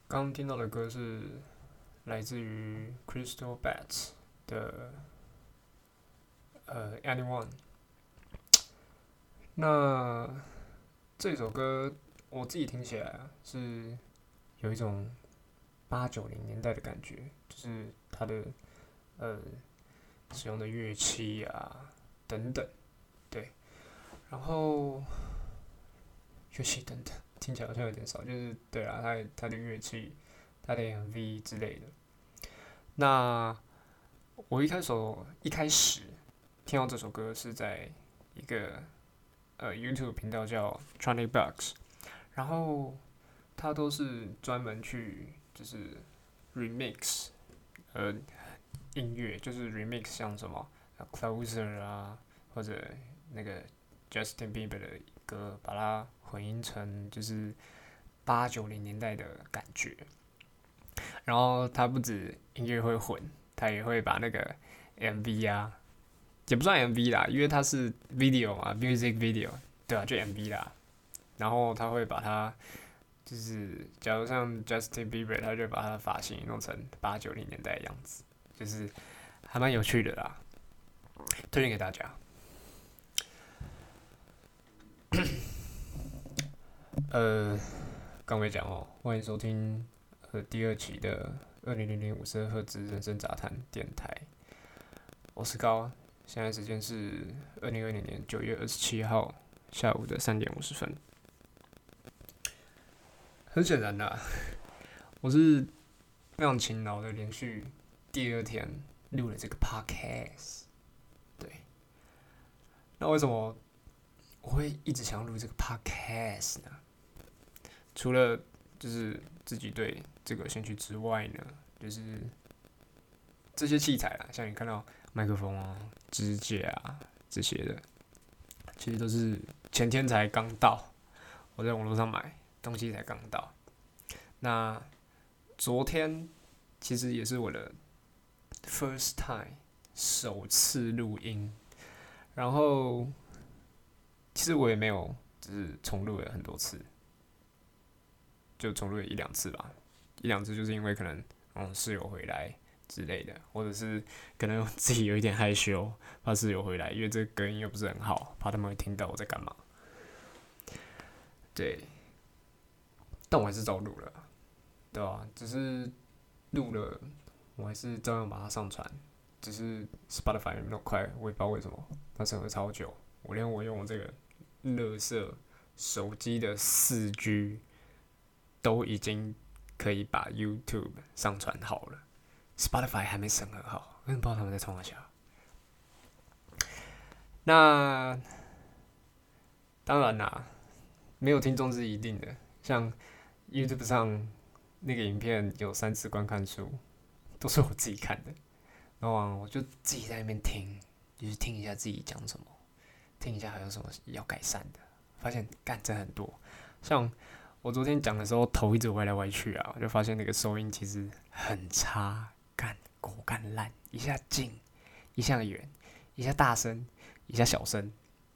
刚听到的歌是来自于 Crystal Bats 的Anyone。那这首歌我自己听起来是有一种80、90年代的感觉，就是它的呃使用的乐器等等，对，然后乐器等等听起来好像有点少，就是对啊，它的乐器、它的 MV 之类的。那我一开始听到这首歌是在一个YouTube 频道叫 Tronic Bugs，然后他都是专门去就是 remix 呃音乐，就是 remix 像什么Closer 或者那个 Justin Bieber 的歌，把它混音成就是80、90年代的感觉。然后他不止音乐会混，他也会把那个 MV 也不算 MV 啦，因为它是 video 嘛，music video，对啊，就 MV 啦。然后他会把它，就是假如像 Justin Bieber，他就把他的发型弄成80、90年代的样子，就是还蛮有趣的啦，推荐给大家。刚没讲哦，欢迎收听第二期的200052赫兹人生杂谈电台，我是高，现在时间是2020年9月27号下午的3点50分。很显然的，我是非常勤劳的，连续第二天录了这个 podcast。对，那为什么我会一直想要录这个 podcast 呢？除了就是自己对这个兴趣之外呢，就是这些器材啦，像你看到麦克风支架这些的，其实都是前天才刚到，我在网络上买东西才刚到。那昨天其实也是我的 first time 首次录音，然后其实我也没有就是重录了很多次，就重录了1、2次吧，1、2次就是因为可能室友回来之类的，或者是可能自己有一点害羞，怕室友回来，因为这个隔音又不是很好，怕他们会听到我在干嘛。对，但我还是照录了，对吧？只是录了，我还是照样把它上传，只是 Spotify 没那么快，我也不知道为什么，它审核超久，我用我这个垃圾手机的4G 都已经可以把 YouTube 上传好了，Spotify 还没审核好，我也不知道他们在冲啥小。那当然啦，没有听众是一定的，像 YouTube 上那个影片有3次观看数，都是我自己看的，然后我就自己在那边听，就是听一下自己讲什么，听一下还有什么要改善的，发现干真很多。像我昨天讲的时候，头一直歪来歪去我就发现那个收音其实很差，果干烂，一下近，一下远，一下大声，一下小声，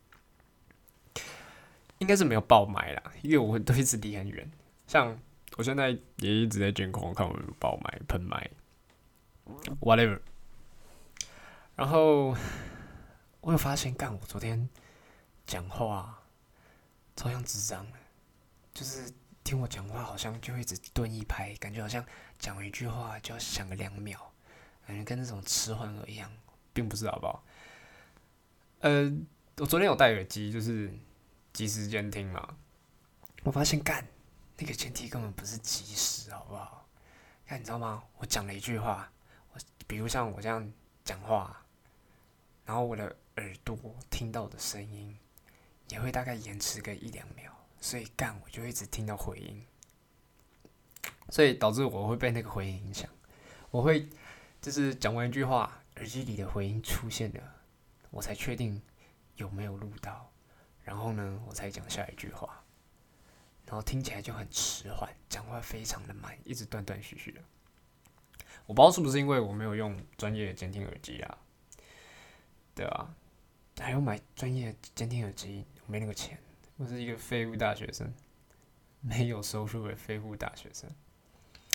应该是没有爆麦啦，因为我都一直离很远。像我现在也一直在监控，看我有没有爆麦、喷麦，whatever。然后我有发现，我昨天讲话超像智障的，就是听我讲话好像就一直顿一拍，感觉好像讲完一句话就要想个2秒，感觉跟那种迟缓儿一样，并不是好不好？我昨天有戴耳机，就是即时监听嘛，我发现那个监听根本不是即时，好不好？你知道吗？我讲了一句话，比如像我这样讲话，然后我的耳朵听到的声音也会大概延迟个1、2秒，所以我就一直听到回音，所以导致我会被那个回音影响。我会就是讲完一句话，耳机里的回音出现了，我才确定有没有录到，然后呢，我才讲下一句话，然后听起来就很迟缓，讲话非常的慢，一直断断续续的。我不知道是不是因为我没有用专业的监听耳机对啊，还要买专业监听耳机，我没那个钱，我是一个废物大学生，没有收入的废物大学生。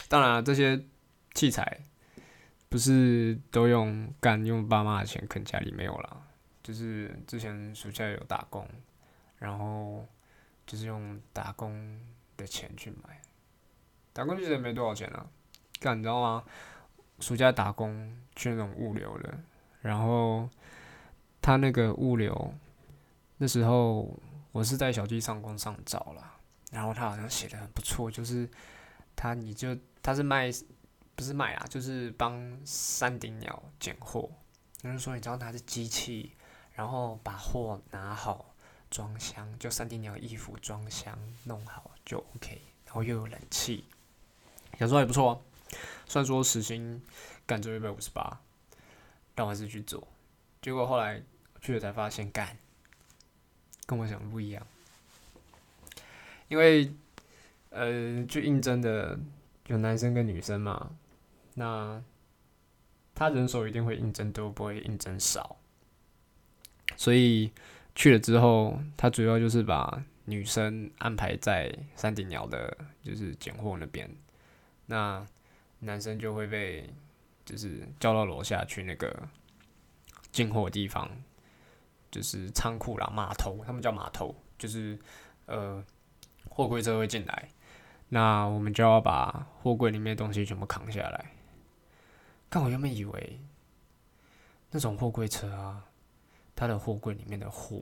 当然这些器材不是都用爸妈的钱啃家里没有啦，就是之前暑假有打工，然后就是用打工的钱去买，打工其实也没多少钱啊，你知道吗？暑假打工去那种物流的，然后他那个物流那时候我是在小鸡上工上找啦，然后他好像写的很不错，就是他是卖不是卖啦，就是帮山顶鸟拣货。就是说，你只要拿着机器，然后把货拿好，装箱，就山顶鸟衣服装箱弄好就 OK， 然后又有冷气，想说还不错啊。虽然说时薪干只有158，但我还是去做。结果后来去了才发现，跟我想的不一样。因为去应征的有男生跟女生嘛，那他人手一定会应征多，不会应征少。所以去了之后，他主要就是把女生安排在山顶鸟的，就是拣货那边，那男生就会被就是叫到楼下去那个进货的地方，就是仓库啦、码头，他们叫码头，就是货柜车会进来，那我们就要把货柜里面的东西全部扛下来。但我原本以为那种货柜车啊，它的货柜里面的货，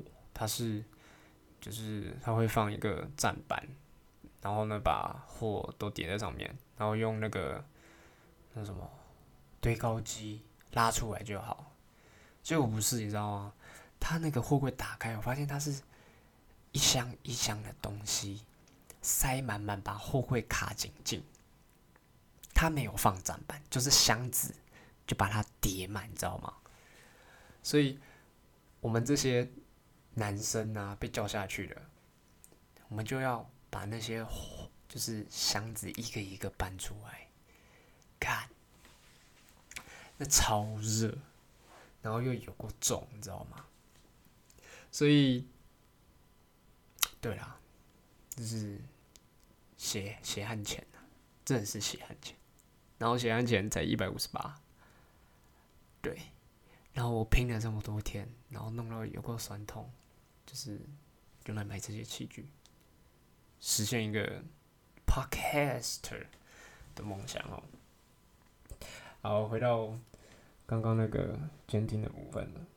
就是它会放一个站板，然后呢把货都叠在上面，然后用那什么堆高机拉出来就好。结果不是，你知道吗？它那个货柜打开，我发现它是一箱一箱的东西塞满满，把货柜卡紧紧。它没有放站板，就是箱子就把它叠满，你知道吗？所以我们这些男生啊被叫下去了，我们就要把那些就是箱子一个一个搬出来，看，那超热，然后又有够重，你知道吗？所以，对啦，就是血汗钱啊，真的是血汗钱。然后血汗钱才158，对。然后我拼了这么多天，然后弄到有够酸痛，就是用来买这些器具，实现一个 podcaster 的梦想哦。好，回到刚刚那个监听的部分了。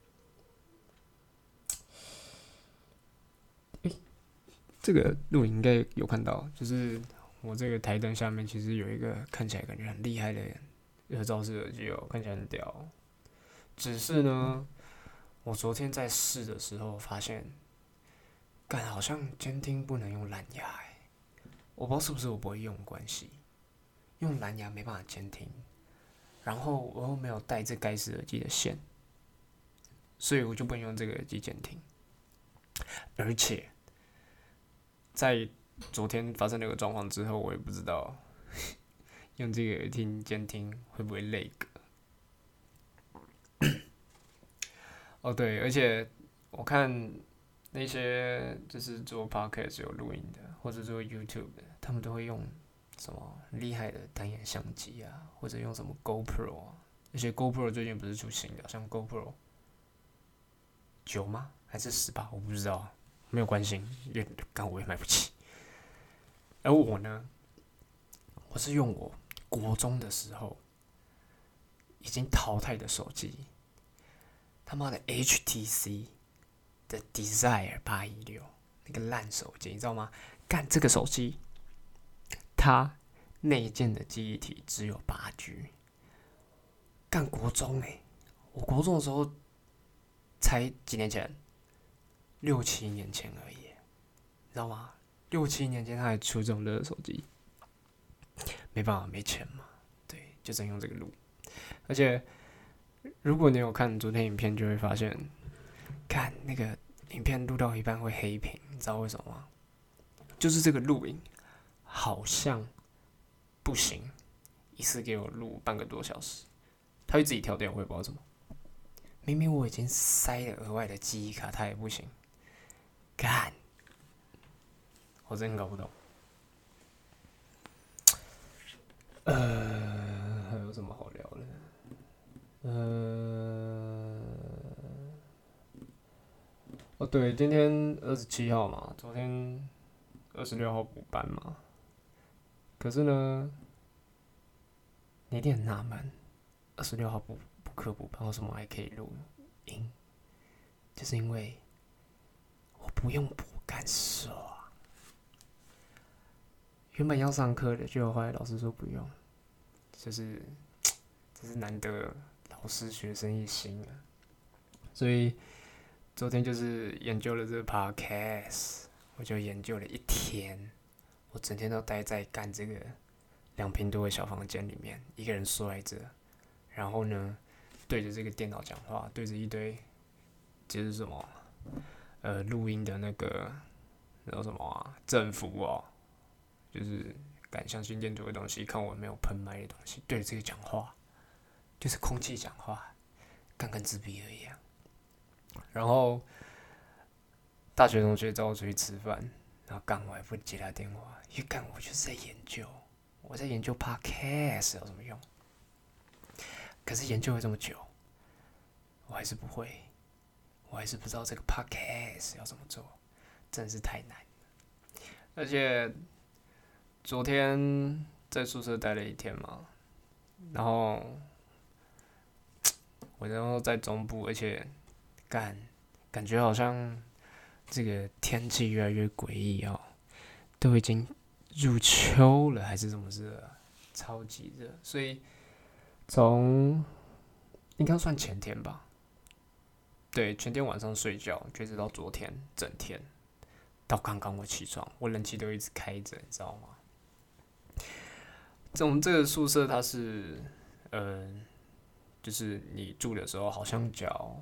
这个录影应该有看到，就是我这个台灯下面其实有一个看起来感觉很厉害的耳罩式耳机哦，看起来很屌。只是呢，我昨天在试的时候发现，好像监听不能用蓝牙我不知道是不是我不会用的关系，用蓝牙没办法监听，然后我又没有带这该死耳机的线，所以我就不能用这个耳机监听，而且在昨天发生那个状况之后，我也不知道用这个耳听监听会不会累个。哦，对，而且我看那些就是做 podcast 有录音的，或者做 YouTube 的，他们都会用什么厉害的单眼相机啊，或者用什么 GoPro 啊。而且 GoPro 最近不是出新的，像 GoPro 9吗？还是18？我不知道，没有关系，因为我也买不起。而我呢，我是用我国中的时候已经淘汰的手机，他妈的 HTC 的 Desire 816那个烂手机，你知道吗？这个手机，它内建的记忆体只有8G。国中我国中的时候才几年前，6、7年前而已，你知道吗？6、7年前他还出这种热手机，没办法，没钱嘛，对，就只能用这个录。而且如果你有看昨天影片，就会发现，那个影片录到一半会黑屏，你知道为什么吗？就是这个录影好像不行，一次给我录半个多小时，它会自己跳掉，我也不知道怎么。明明我已经塞了额外的记忆卡，它也不行。我真搞不懂。 还有什么好聊的？哦对，今天27号嘛，昨天26号补班嘛。可是呢，你一定很纳闷，26号补课补班为什么还可以录音？就是因为我不用补干爽。原本要上课的，结果后来老师说不用，就是这是难得老师学生一心啊。所以昨天就是研究了这个 podcast， 我就研究了一天，我整天都待在干这个2坪多的小房间里面，一个人缩在这，然后呢，对着这个电脑讲话，对着一堆就是什么录音的那个什么啊政府哦，就是敢相信电图的东西，看我没有喷麦的东西，对着这个讲话，就是空气讲话，跟自闭儿一样。然后大学同学找我出去吃饭，然后干我还不接他电话，因为干我就是在研究，我在研究 podcast 有什么用？可是研究了这么久，我还是不会，我还是不知道这个 podcast 要怎么做，真的是太难。而且昨天在宿舍待了一天嘛，然后我在中部，而且感觉好像这个天气越来越诡异哦，都已经入秋了，还是这么热啊，超级热。所以从应该算前天吧，对，前天晚上睡觉，就直到昨天整天，到刚刚我起床，我冷气都一直开着，你知道吗？这个宿舍它是，就是你住的时候好像缴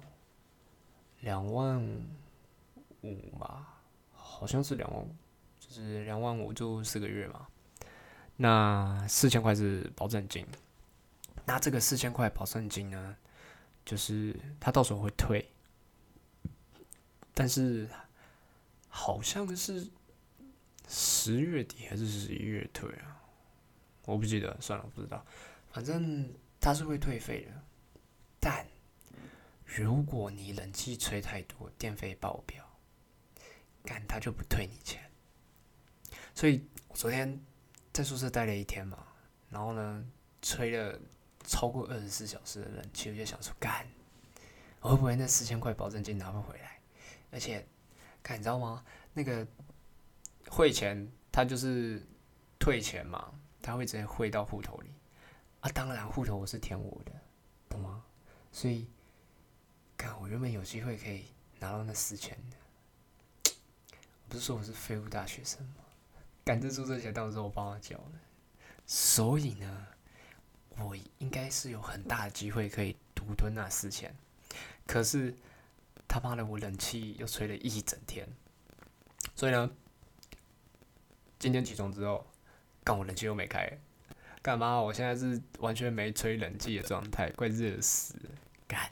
2.5万吧，好像是2.5万，就是2.5万就4个月嘛。那4000块是保证金，那这个4000块保证金呢，就是他到时候会退，但是好像是10月底还是11月退啊，我不记得，算了，我不知道，反正他是会退费的。但如果你冷气吹太多，电费爆表，干他就不退你钱。所以我昨天在宿舍待了一天嘛，然后呢，吹了超过24小时的冷气，我就想说，干，我会不会那4000块保证金拿不回来？而且，干，你知道吗？那个汇钱，他就是退钱嘛，他会直接汇到户头里啊。当然，户头我是填我的，懂吗？所以，干，我原本有机会可以拿到那4000的，不是说我是废物大学生吗？干，这宿舍钱当时我帮他缴的，所以呢，我应该是有很大的机会可以独吞那4000。可是他妈的，我冷气又吹了一整天，所以呢，今天起床之后，干我冷气又没开，干嘛？我现在是完全没吹冷气的状态，快热死了，干！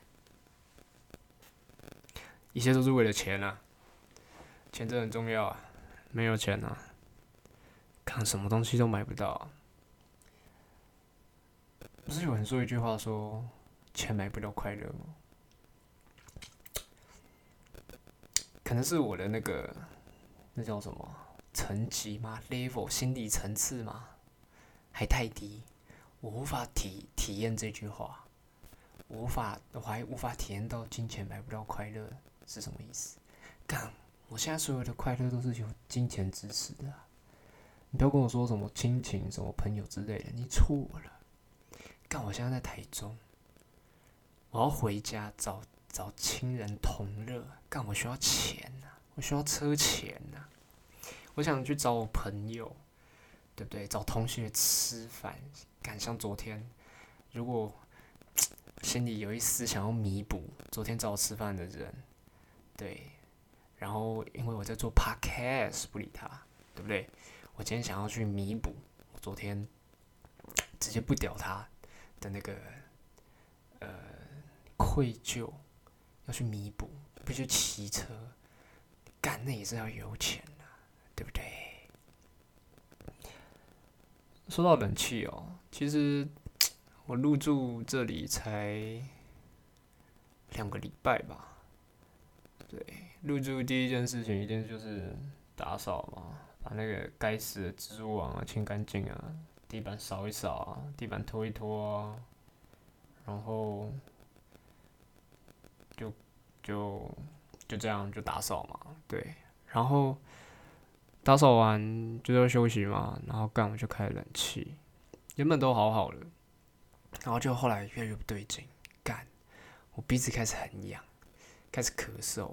一切都是为了钱啊，钱真的很重要啊，没有钱啊，看什么东西都买不到啊。不是有人说一句话说，钱买不了快乐吗？可能是我的那叫什么层级吗 ？level 心理层次吗？还太低，我无法体验这句话，我还无法体验到金钱买不到快乐是什么意思。干，我现在所有的快乐都是由金钱支持的啊，你不要跟我说什么亲情、什么朋友之类的，你错了。干，我现在在台中，我要回家找亲人同乐。干，我需要钱啊，我需要车钱啊，我想去找我朋友，对不对？找同学吃饭。干，像昨天，如果心里有一丝想要弥补昨天找我吃饭的人，对，然后因为我在做 podcast 不理他，对不对？我今天想要去弥补我昨天直接不屌他的那个愧疚，要去弥补，不去骑车，干那也是要有钱啊，对不对？ 说到冷气哦，其实我入住这里才2个礼拜吧。对，入住第一件事情一定就是打扫嘛，把那个该死的蜘蛛网清干净啊，地板扫一扫啊，地板拖一拖啊，然后就就就这样就打扫嘛。对，然后打扫完就要休息嘛，然后我就开冷气，原本都好好的，然后就后来越来越不对劲，我鼻子开始很痒，开始咳嗽，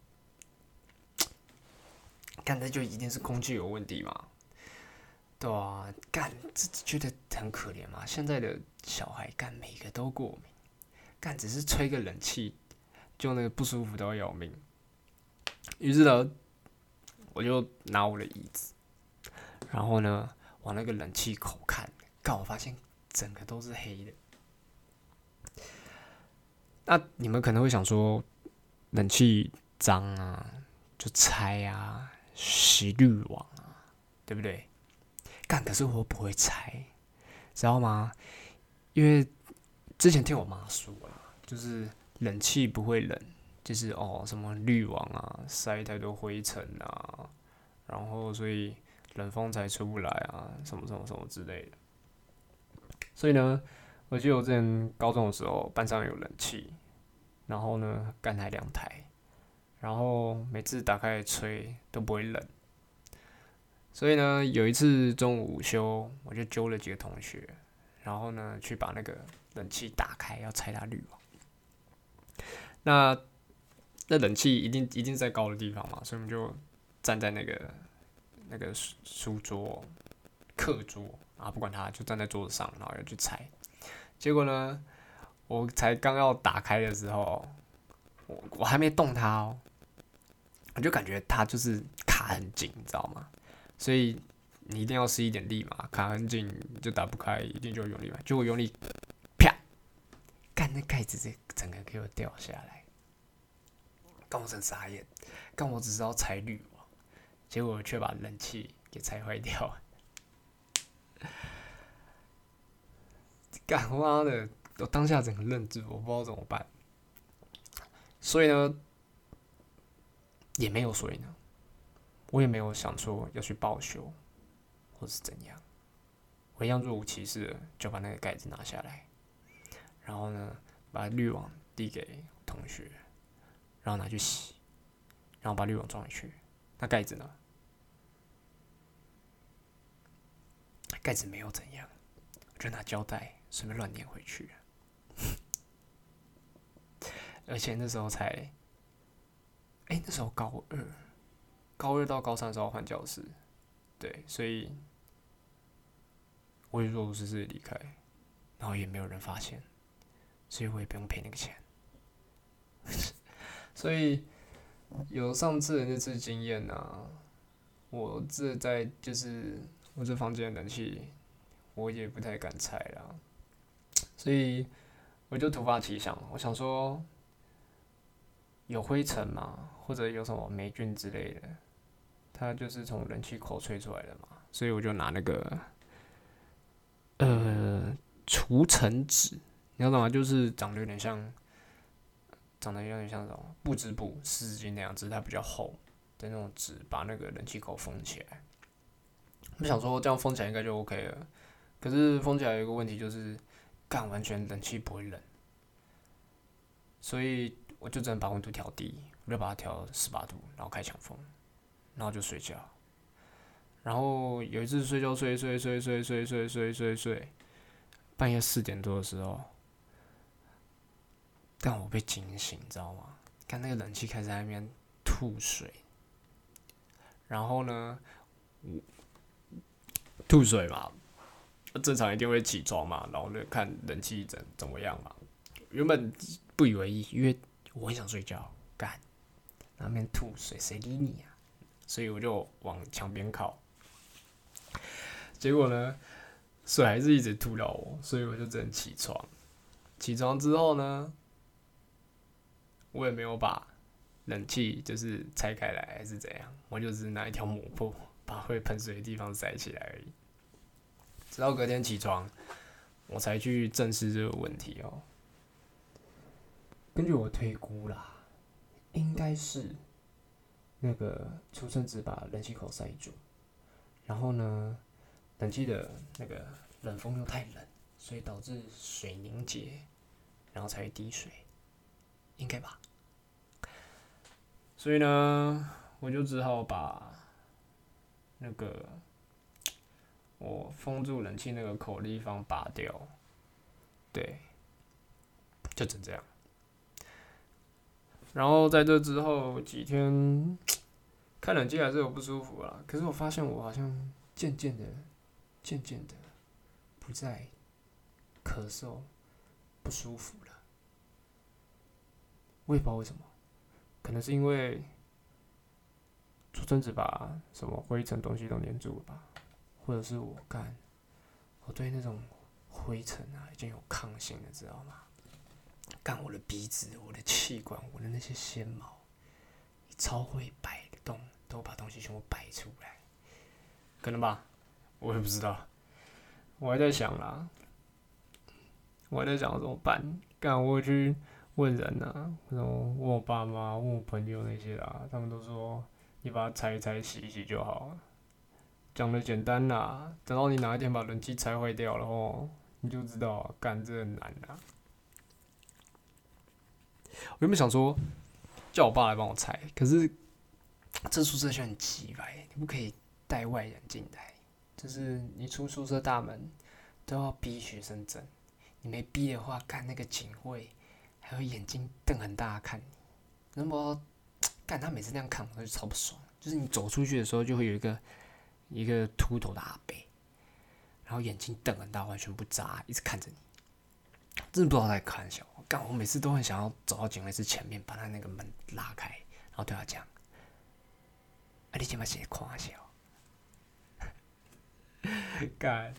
那就一定是空气有问题嘛。对啊，自己觉得很可怜嘛。现在的小孩每个都过敏，只是吹个冷气就那个不舒服都要命。于是呢，我就拿我的椅子，然后呢往那个冷气口看，我发现整个都是黑的。那你们可能会想说，冷气脏啊，就拆啊，洗滤网啊，对不对？可是我不会拆，知道吗？因为之前听我妈说啦，就是冷气不会冷，就是什么滤网啊塞太多灰尘啊，然后所以冷风才出不来啊，什么什么什么之类的。所以呢，我记得我之前高中的时候，班上有冷气，然后呢还2台，然后每次打开来吹都不会冷。所以呢，有一次中午午休，我就揪了几个同学，然后呢去把那个冷气打开，要拆它滤网。那冷气一定在高的地方嘛，所以我们就站在那个书桌、课桌啊，不管它，就站在桌子上，然后要去拆。结果呢，我才刚要打开的时候，我还没动它哦，我就感觉它就是卡很紧，你知道吗？所以你一定要施一点力嘛，卡很紧就打不开，一定就用力嘛。结果用力，啪！那盖子整个给我掉下来，我真傻眼。我只知道拆滤网，结果却把冷气给拆坏掉。我妈的！我当下整个愣住，我不知道怎么办。所以呢，也没有所以呢，我也没有想说要去报修，或是怎样。我一样若无其事的就把那个盖子拿下来，然后呢，把滤网递给同学，然后拿去洗，然后把滤网装回去。那盖子呢？盖子没有怎样，我就拿胶带顺便乱粘回去。而且那时候才，那时候高2到高3的时候换教室，对，所以我也若无其事离开，然后也没有人发现，所以我也不用赔那个钱。所以有上次的那次经验啊，我这房间的冷气，我也不太敢拆啦，所以我就突发奇想，我想说有灰尘嘛，或者有什么霉菌之类的，它就是从冷气口吹出来的嘛，所以我就拿那个除尘纸，你知道吗？就是长得有点像什么不织布、湿纸巾那样，只是它比较厚的那种纸，把那个冷气口封起来。我想说这样封起来应该就 OK 了，可是封起来有一个问题就是，完全冷气不会冷，所以我就只能把温度调低，我就把它调18度，然后开强风，然后就睡觉。然后有一次睡觉睡，半夜4点多的时候，我被惊醒，你知道吗？那个冷气开始在那边吐水，然后呢，吐水嘛，正常一定会起床嘛，然后呢看冷气怎么样嘛。原本不以为意，因为我很想睡觉，那边吐水，谁理你啊？所以我就往墙边靠。结果呢，水还是一直吐到我，所以我就只能起床。起床之后呢，我也没有把冷气就是拆开来还是怎样，我就只是拿一条抹布把会喷水的地方塞起来而已。 直到隔天起床，我才去正视这个问题哦。根据我推估啦，应该是那个出生纸把冷气口塞住，然后呢，冷气的那个冷风又太冷，所以导致水凝结，然后才会滴水，应该吧？所以呢，我就只好把那个我封住冷气那个口的地方拔掉，对，就只这样。然后在这之后几天，开冷气还是有不舒服啦。可是我发现我好像渐渐的不再咳嗽不舒服了。我也不知道为什么，可能是因为出生纸把什么灰尘东西都粘住了吧，或者是我对那种灰尘啊已经有抗性了，知道吗？干我的鼻子、我的气管、我的那些纤毛，超会摆动，都把东西全部摆出来，可能吧，我也不知道。我还在想啦，我还在想怎么办。干我去问人啊，问我爸妈、问我朋友那些啦，他们都说你把它拆一拆、洗一洗就好了。讲的简单啦，等到你哪一天把冷气拆坏掉了哦，你就知道干这很难啦。我原本想说叫我爸来帮我拆，可是这宿舍就很奇怪，你不可以带外人进来，就是你出宿舍大门都要逼学生证，你没逼的话，干那个警卫还会眼睛瞪很大看你，那么干他每次那样看我就超不爽，就是你走出去的时候就会有一个秃头的阿伯，然后眼睛瞪很大，完全不眨，一直看着你，真的不知道他在开玩笑。干，我每次都很想要走到警卫室前面，把他那个门拉开，然后对他讲：“啊，你今麦是在看笑？”干，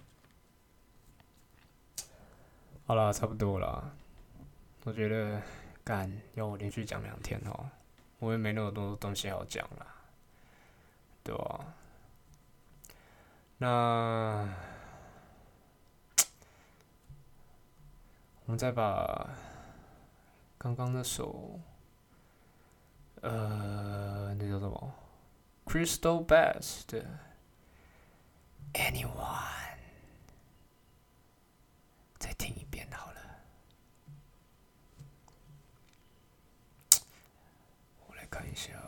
好了，差不多了。我觉得干要我连续讲2天哦，我也没那么多东西好讲啦，对吧、啊？那我们再把刚刚那首那叫什么 Crystal Bass 的 Anyone 再听一遍好了。我来看一下。